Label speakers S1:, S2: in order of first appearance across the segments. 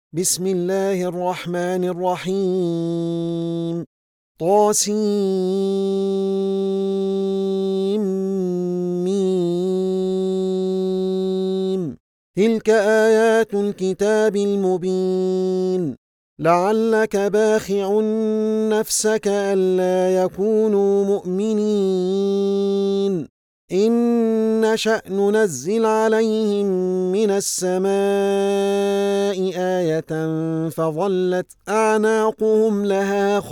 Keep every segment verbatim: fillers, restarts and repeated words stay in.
S1: بسم الله الرحمن الرحيم. طاسيم. تلك آيات الكتاب المبين. لعلك باخع نفسك ألا يكونوا مؤمنين إن نشأ ننزل عليهم من السماء آية فظلت أعناقهم لها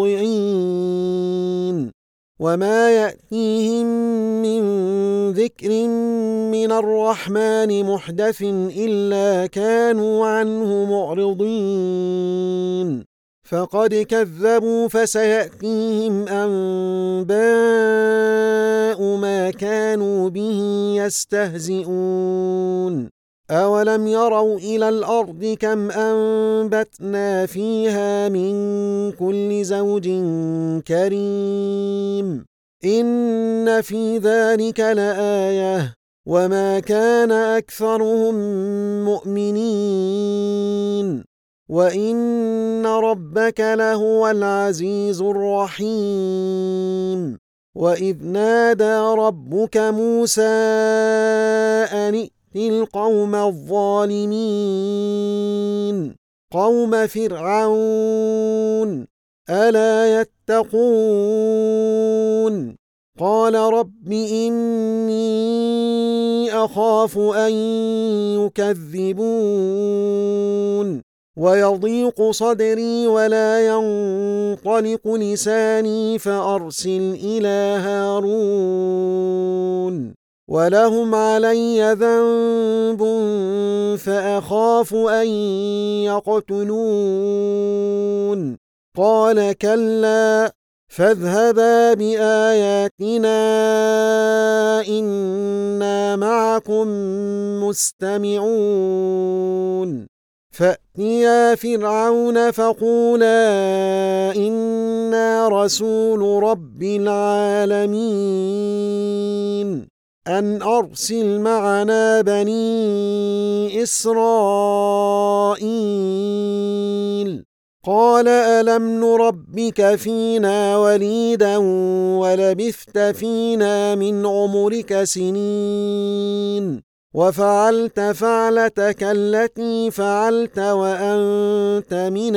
S1: خاضعين وما يأتيهم من ذكر من الرحمن محدث إلا كانوا عنه معرضين فقد كذبوا فسيأتيهم أنباء ما كانوا به يستهزئون أولم يروا إلى الأرض كم أنبتنا فيها من كل زوج كريم إن في ذلك لآية وما كان أكثرهم مؤمنين وإن ربك لهو العزيز الرحيم وإذ نادى ربك موسى أن ائت القوم الظالمين قوم فرعون ألا يتقون قال رب إني أخاف أن يكذبون ويضيق صدري ولا ينطلق لساني فأرسل إلى هارون ولهم علي ذنب فأخاف أن يقتلون قال كلا فاذهبا بآياتنا إنا معكم مستمعون فأتيا فرعون فقولا إنا رسول رب العالمين أن أرسل معنا بني إسرائيل قال ألم نربك فينا وليدا ولبثت فينا من عمرك سنين وفعلت فعلتك التي فعلت وأنت من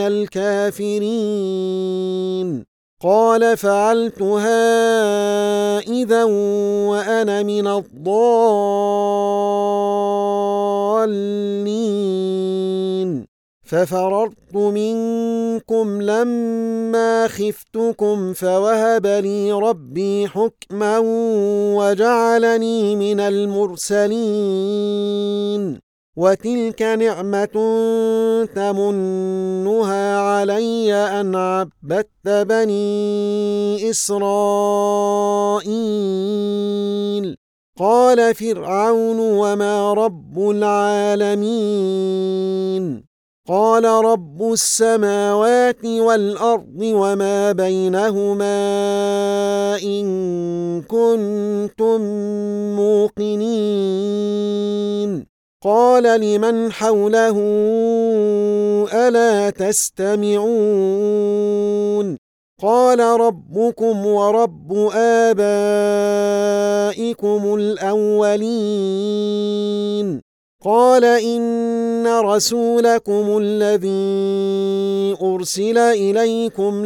S1: الكافرين قال فعلتها إذا وأنا من الضالين ففررت منكم لما خفتكم فوهب لي ربي حكما وجعلني من المرسلين وتلك نعمة تمنها علي أن عبدت بني إسرائيل قال فرعون وما رب العالمين قال رب السماوات والأرض وما بينهما إن كنتم موقنين قال لمن حوله ألا تستمعون قال ربكم ورب آبائكم الأولين قال إن رسولكم الذي أرسل إليكم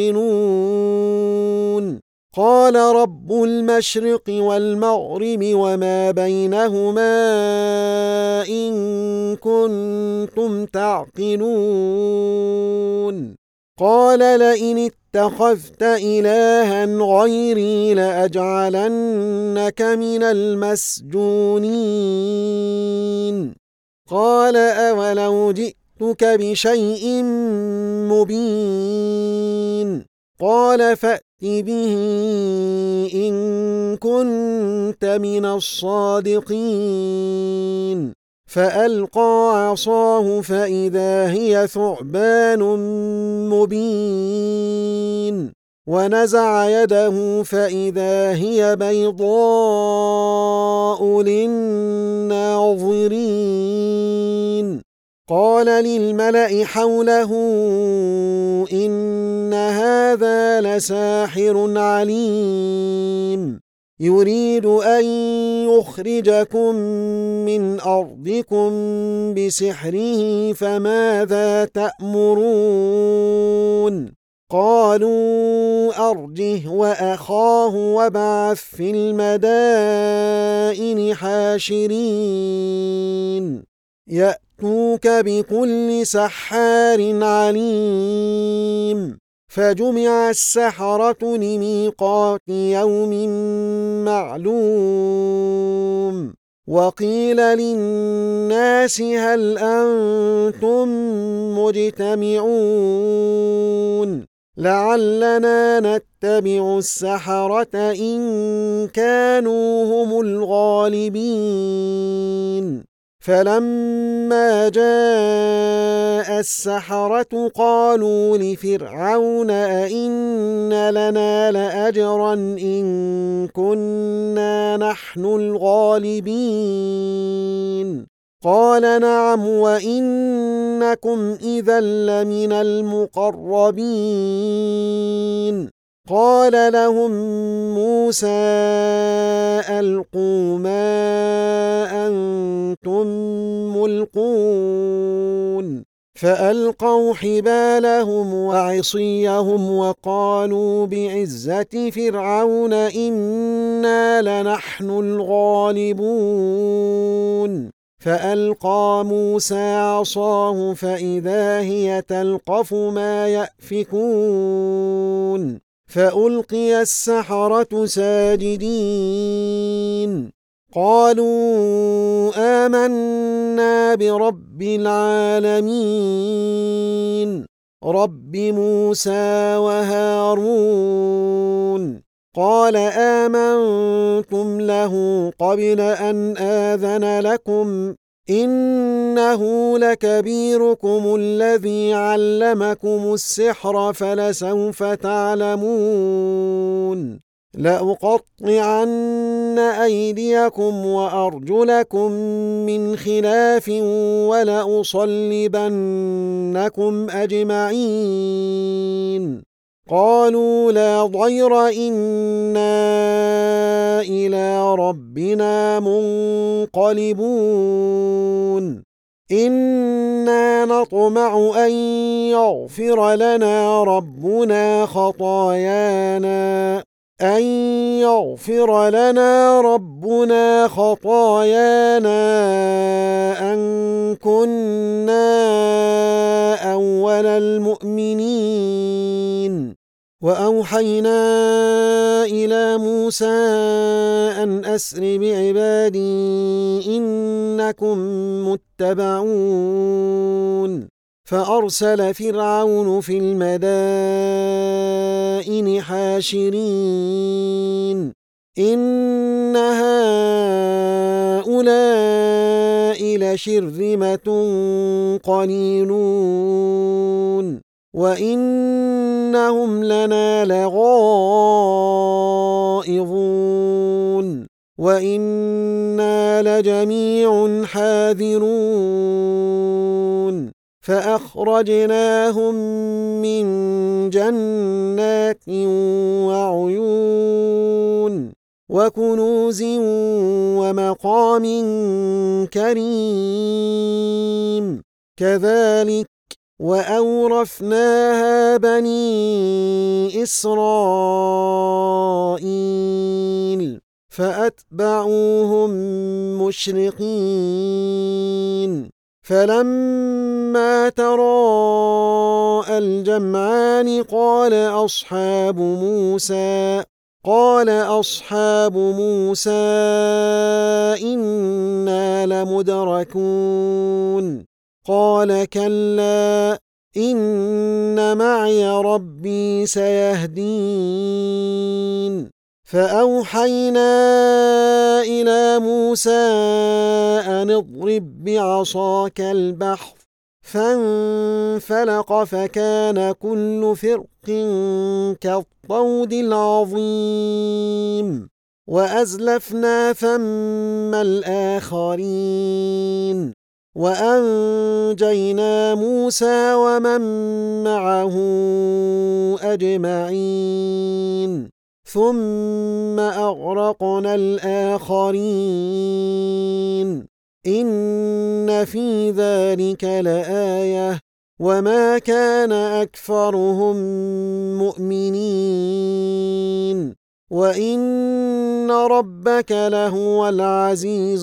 S1: لمجنون قال رب المشرق والمغرب وما بينهما إن كنتم تعقلون قال لئن اتخذت إلها غيري لأجعلنك من المسجونين قال أولو جئتك بشيء مبين قال فأت به إن كنت من الصادقين فألقى عصاه فإذا هي ثعبان مبين ونزع يده فإذا هي بيضاء للناظرين قال للملأ حوله إن هذا لساحر عليم يريد أن يخرجكم من أرضكم بسحره فماذا تأمرون قالوا أرجه وأخاه وابعث في المدائن حاشرين يأتوك بكل سحار عليم فجمع السحرة لميقات يوم معلوم وقيل للناس هل أنتم مجتمعون لعلنا نتبع السحرة إن كانوا هم الغالبين فلما جاء السحرة قالوا لفرعون أئن لنا لأجرا إن كنا نحن الغالبين قال نعم وإنكم إذا لمن المقربين قال لهم موسى ألقوا ما أنتم ملقون فألقوا حبالهم وعصيهم وقالوا بعزة فرعون إنا لنحن الغالبون فألقى موسى عصاه فإذا هي تلقف ما يأفكون فألقي السحرة ساجدين قالوا آمنا برب العالمين رب موسى وهارون قال آمنتم له قبل أن آذن لكم إنه لكبيركم الذي علمكم السحر فلسوف تعلمون لأقطعن أيديكم وأرجلكم من خلاف ولأصلبنكم أجمعين قالوا لا ضير إنا إلى ربنا منقلبون إنا نطمع أن يغفر لنا ربنا خطايانا أن يغفر لنا ربنا خطايانا أن كنا أول المؤمنين وأوحينا إلى موسى أن أسر بعبادي إنكم متبعون فأرسل فرعون في المدائن حاشرين إن هؤلاء لشرذمة قليلون وإنهم لنا لغائظون وإنا لجميع حاذرون فأخرجناهم من جنات وعيون وكنوز ومقام كريم كذلك وأورثناها بني إسرائيل فأتبعوهم مشرقين فلما تراءى الجمعان قال أصحاب موسى قال أصحاب موسى إنا لمدركون قال كلا إن معي ربي سيهدين فأوحينا إلى موسى أن اضرب بعصاك البحر فانفلق فكان كل فرق كالطود العظيم وأزلفنا ثم الآخرين وأنجينا موسى ومن معه أجمعين ثم أغرقنا الآخرين إن في ذلك لآية وما كان أكثرهم مؤمنين وإن ربك لهو العزيز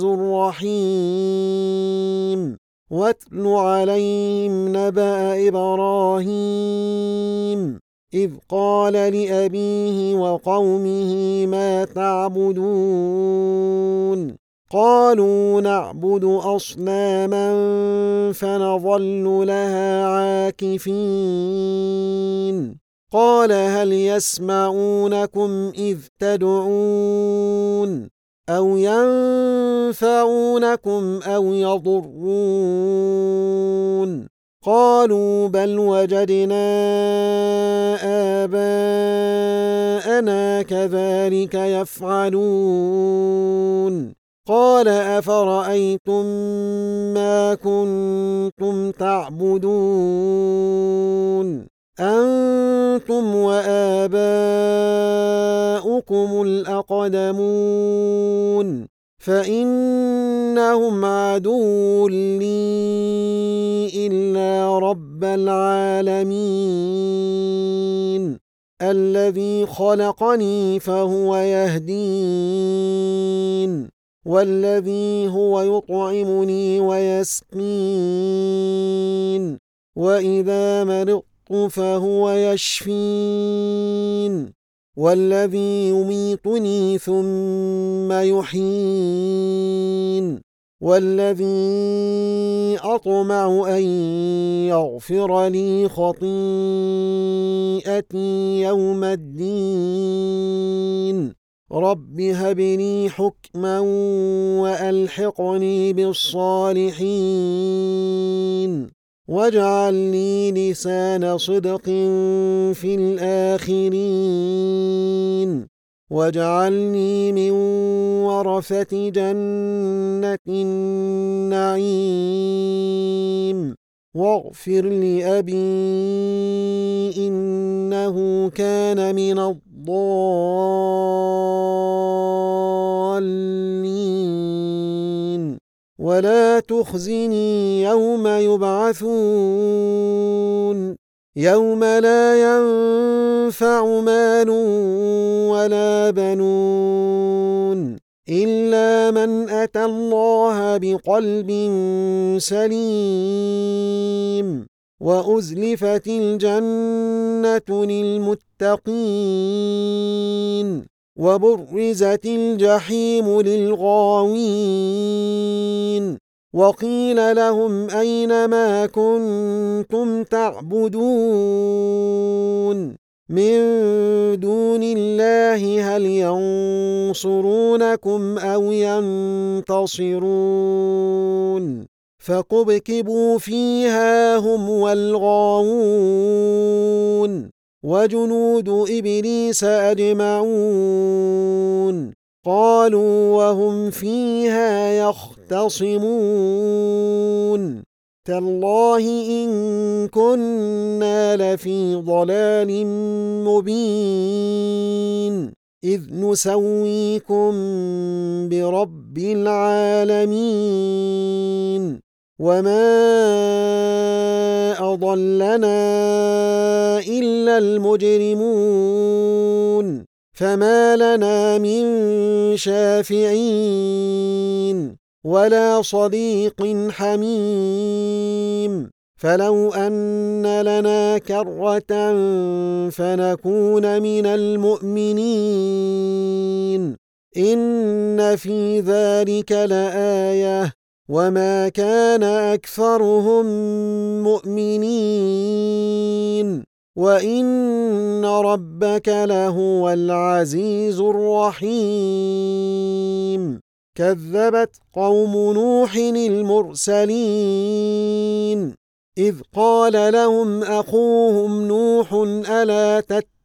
S1: الرحيم واتل عليهم نبأ إبراهيم إذ قال لأبيه وقومه ما تعبدون قالوا نعبد أصناما فنظل لها عاكفين قال هل يسمعونكم إذ تدعون أو ينفعونكم أو يضرون قالوا بل وجدنا آباءنا كذلك يفعلون قال أفرأيتم ما كنتم تعبدون أنتم وآباؤكم الأقدمون فإنهم عدو لي إلا رب العالمين الذي خلقني فهو يهدين والذي هو يطعمني ويسقين وإذا مرضت فهو يشفين والذي يميتني ثم يحيين والذي أطمع أن يغفر لي خطيئتي يوم الدين رب هب لي حكما وألحقني بالصالحين واجعل لي لسان صدق في الآخرين واجعلني من ورثة جنة النعيم واغفر لأبي إنه كان من الضالين ولا تخزني يوم يبعثون يوم لا ينفع مال ولا بنون إلا من أتى الله بقلب سليم وأزلفت الجنة للمتقين وبرزت الجحيم للغاوين وقيل لهم أين ما كنتم تعبدون من دون الله هل ينصرونكم أو ينتصرون فكبكبوا فيها هم والغاوون وجنود إبليس أجمعون قالوا وهم فيها يختصمون تالله إن كنا لفي ضلال مبين إذ نسويكم برب العالمين وما أضلنا إلا المجرمون فما لنا من شافعين ولا صديق حميم فلو أن لنا كرة فنكون من المؤمنين إن في ذلك لآية وما كان أكثرهم مؤمنين وإن ربك لهو العزيز الرحيم كذبت قوم نوح المرسلين إذ قال لهم أخوهم نوح ألا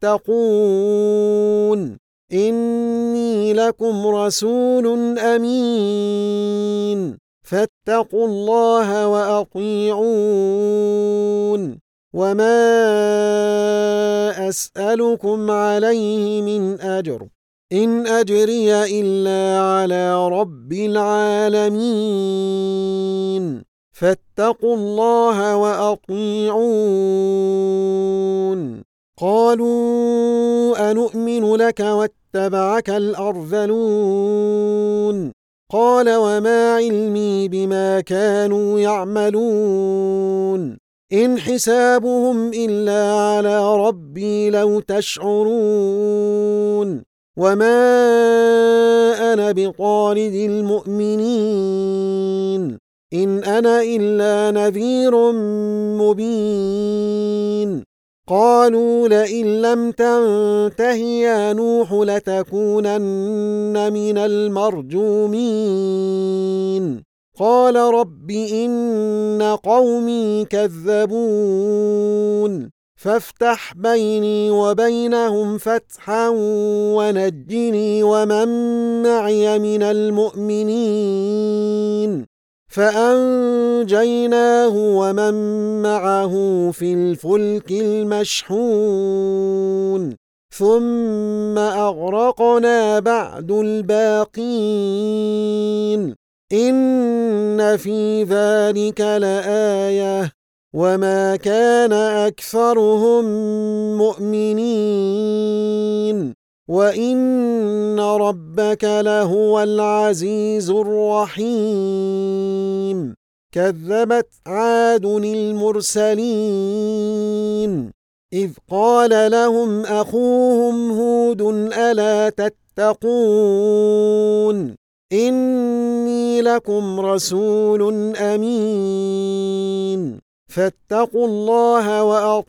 S1: تتقون إني لكم رسول أمين فاتقوا فاتقوا الله وأطيعون وما أسألكم عليه من أجر إن أجري إلا على رب العالمين فاتقوا الله وأطيعون قالوا أنؤمن لك واتبعك الأرذلون قال وما علمي بما كانوا يعملون إن حسابهم إلا على ربي لو تشعرون وما أنا بطارد المؤمنين إن أنا إلا نذير مبين قالوا لئن لم تنته يا نوح لتكونن من المرجومين قال رب إن قومي كذبون فافتح بيني وبينهم فتحا ونجني ومن معي من المؤمنين فأنجيناه ومن معه في الفلك المشحون ثم أغرقنا بعد الباقين إن في ذلك لآية وما كان أكثرهم مؤمنين وإن ربك لهو العزيز الرحيم كذبت عاد المرسلين إذ قال لهم أخوهم هود ألا تتقون إني لكم رسول أمين فاتقوا الله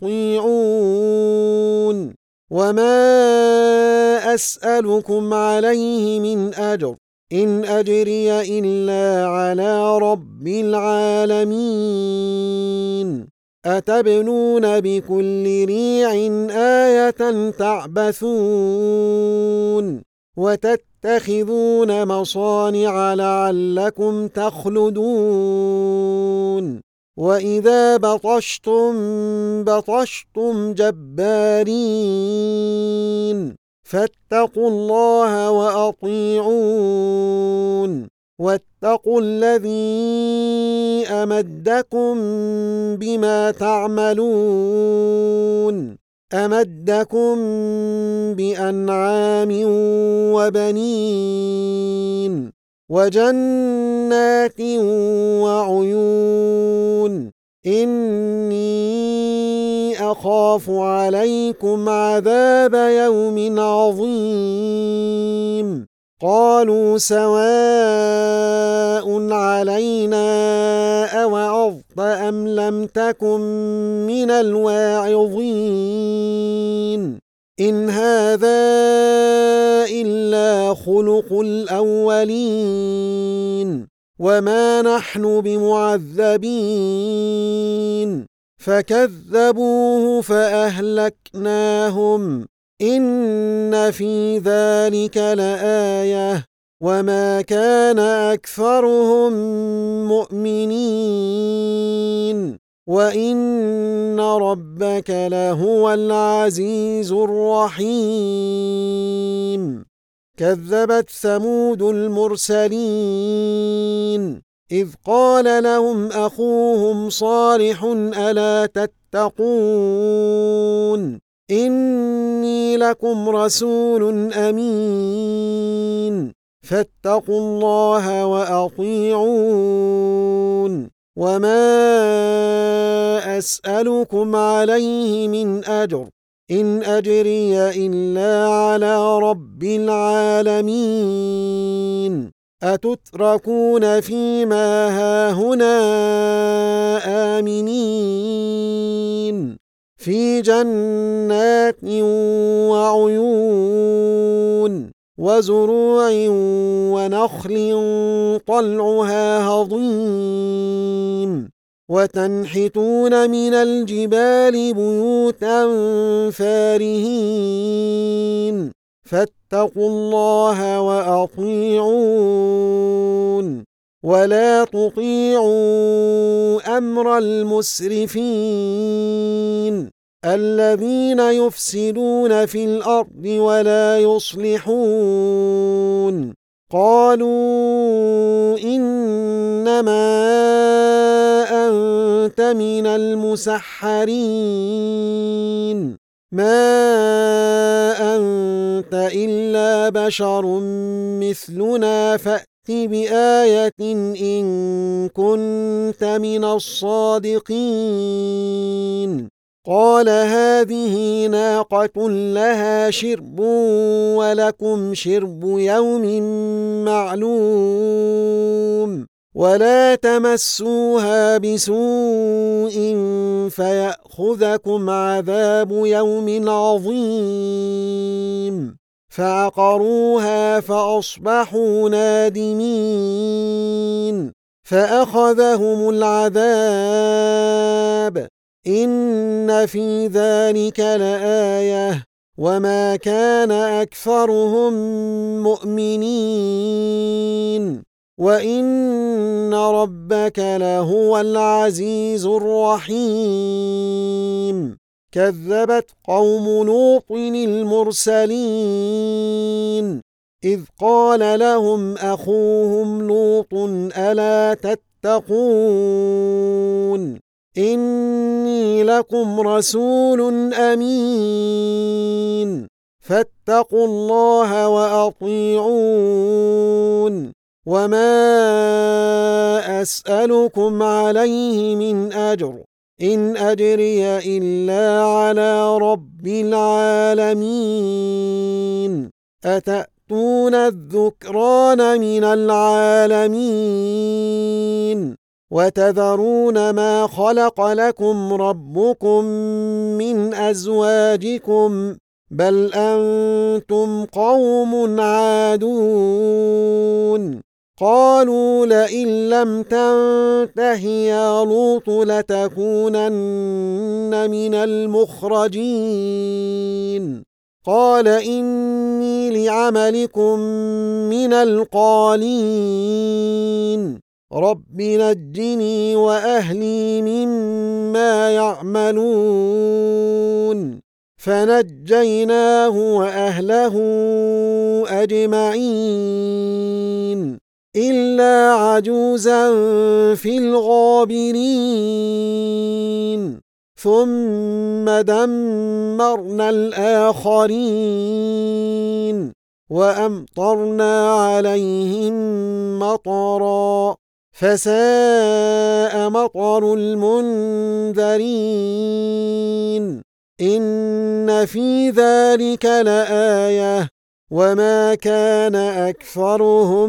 S1: وأطيعون وما أسألكم عليه من أجر إن أجري إلا على رب العالمين أتبنون بكل ريع آية تعبثون وتتخذون مصانع لعلكم تخلدون وإذا بطشتم بطشتم جبارين فاتقوا الله وأطيعون واتقوا الذي أمدكم بما تعملون أمدكم بأنعام وبنين وجنات وعيون إني أخاف عليكم عذاب يوم عظيم قالوا سواء علينا أوعظت أم لم تكن من الواعظين إن هذا إلا خلق الأولين وما نحن بمعذبين فكذبوه فأهلكناهم إن في ذلك لآية وما كان أكثرهم مؤمنين وإن ربك لهو العزيز الرحيم كذبت ثمود المرسلين إذ قال لهم أخوهم صالح ألا تتقون إني لكم رسول أمين فاتقوا الله وأطيعون وما أسألكم عليه من أجر إن أجري إلا على رب العالمين أتتركون فيما هاهنا آمنين في جنات وعيون وزروع ونخل طلعها هضيم وتنحتون من الجبال بيوتا فارهين فاتقوا الله وأطيعون ولا تطيعوا أمر المسرفين الذين يفسدون في الأرض ولا يصلحون. قالوا إنما أنت من المسحرين ما أنت إلا بشر مثلنا فأت بآية إن كنت من الصادقين. قال هذه ناقة لها شرب ولكم شرب يوم معلوم ولا تمسوها بسوء فيأخذكم عذاب يوم عظيم. فعقروها فأصبحوا نادمين فأخذهم العذاب إن في ذلك لآية وما كان أكثرهم مؤمنين وإن ربك لهو العزيز الرحيم. كذبت قوم لوط المرسلين إذ قال لهم أخوهم لوط ألا تتقون إني لكم رسول أمين فاتقوا الله وأطيعون وما أسألكم عليه من أجر إن أجري إلا على رب العالمين. أتأتون الذكران من العالمين وتذرون ما خلق لكم ربكم من أزواجكم بل أنتم قوم عادون. قالوا لئن لم تنته يا لوط لتكونن من المخرجين. قال إني لعملكم من القالين رب نجني وأهلي مما يعملون. فنجيناه وأهله أجمعين إلا عجوزا في الغابرين. ثم دمرنا الآخرين وأمطرنا عليهم مطرا فساء مطر المنذرين. إن في ذلك لآية وما كان أكثرهم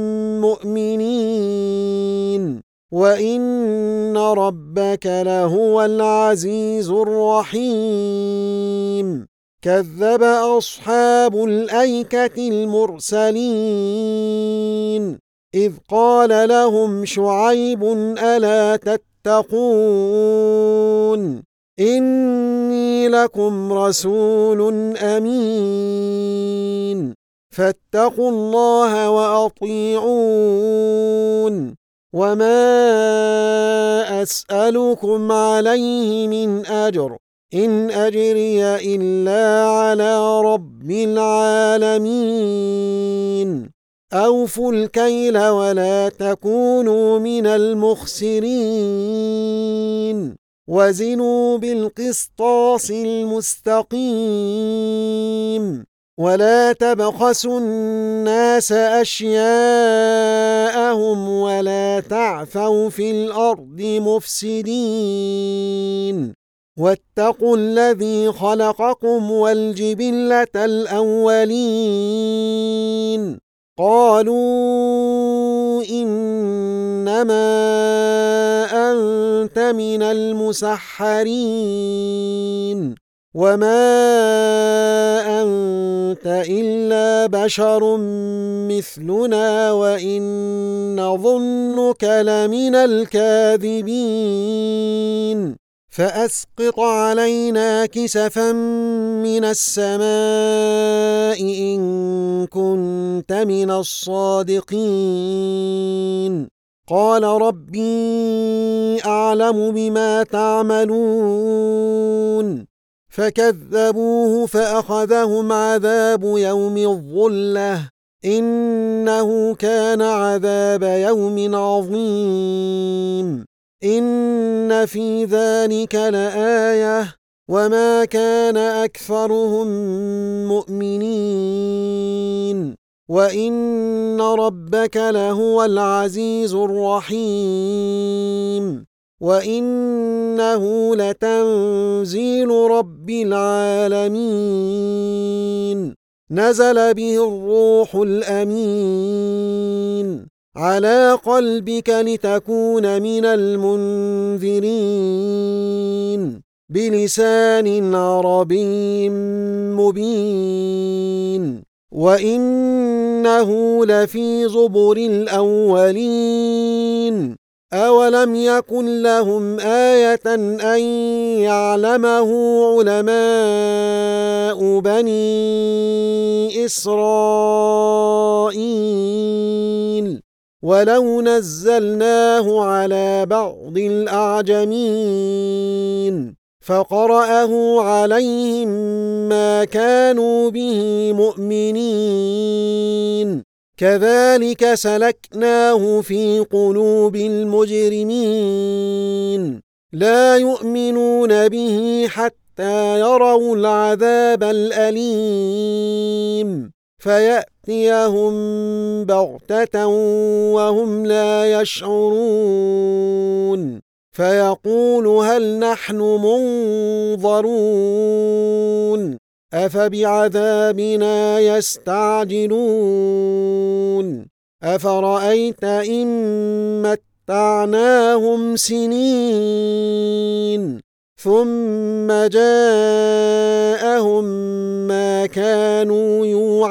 S1: مؤمنين وإن ربك لهو العزيز الرحيم. كذب أصحاب الأيكة المرسلين إذ قال لهم شعيب ألا تتقون إني لكم رسول أمين فاتقوا الله وأطيعون وما أسألكم عليه من أجر إن أجري إلا على رب العالمين. أوفوا الكيل ولا تكونوا من المخسرين وزنوا بالقسطاس المستقيم ولا تبخسوا الناس أشياءهم ولا تعثوا في الأرض مفسدين واتقوا الذي خلقكم والجبلة الأولين. قالوا إنما أنت من المسحرين وما أنت إلا بشر مثلنا وإن نظنك لمن الكاذبين فأسقط علينا كسفا من السماء إن كنت من الصادقين. قال ربي أعلم بما تعملون فكذبوه فأخذهم عذاب يوم الظلة إنه كان عذاب يوم عظيم إن في ذلك لآية وما كان أكثرهم مؤمنين وإن ربك لهو العزيز الرحيم وإنه لتنزيل رب العالمين نزل به الروح الأمين على قلبك لتكون من المنذرين بلسان عربي مبين وإنه لفي زبر الأولين أولم يكن لهم آية أن يعلمه علماء بني إسرائيل ولو نزلناه على بعض الأعجمين فقرأه عليهم ما كانوا به مؤمنين كذلك سلكناه في قلوب المجرمين لا يؤمنون به حتى يروا العذاب الأليم فيأتيهم بغتة وهم لا يشعرون فيقول هل نحن منظرون أفبعذابنا يستعجلون أفرأيت إن متعناهم سنين ثم جاءهم ما كانوا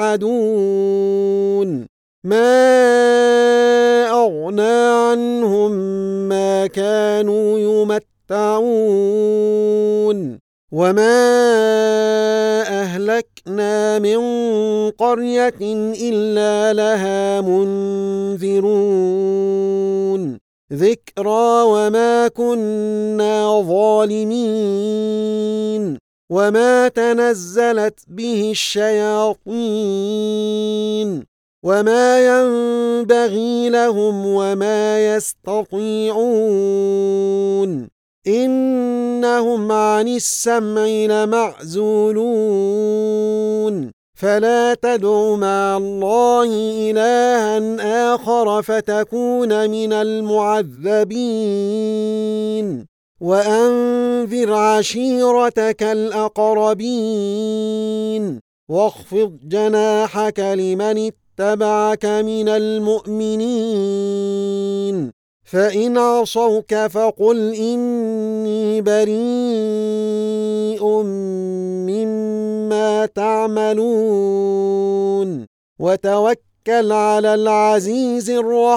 S1: يوعدون ما أغنى عنهم ما كانوا يمتعون وما أهلكنا من قرية إلا لها منذرون ذكرى وما كنا ظالمين وما تنزلت به الشياطين وما ينبغي لهم وما يستطيعون إنهم عن السمع لمعزولون فلا تدع مع الله إلها آخر فتكون من المعذبين وأنذر عشيرتك الأقربين واخفض جناحك لمن اتبعك من المؤمنين فإن عصوك فقل إني بريء مما تعملون وتوكل على العزيز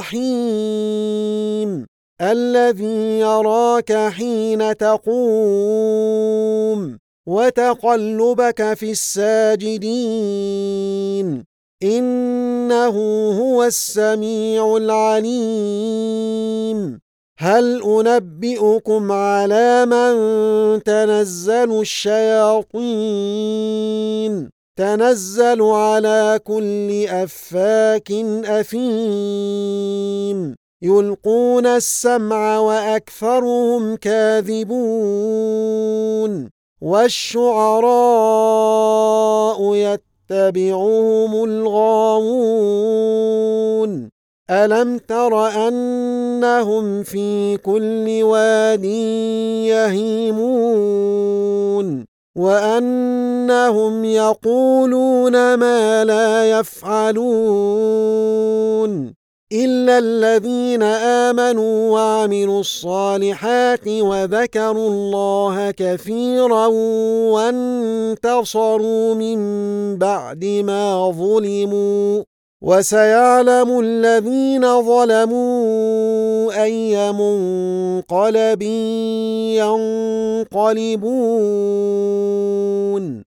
S1: الرحيم الذي يراك حين تقوم وتقلبك في الساجدين إنه هو السميع العليم هل أنبئكم على من تنزل الشياطين تنزل على كل أفاك أثيم يلقون السمع وأكثرهم كاذبون والشعراء يتبعهم الغاوون ألم تر أنهم في كل واد يهيمون وأنهم يقولون ما لا يفعلون إلا الذين آمنوا وعملوا الصالحات وذكروا الله كثيرا وانتصروا من بعد ما ظلموا وسيعلم الذين ظلموا أي منقلب ينقلبون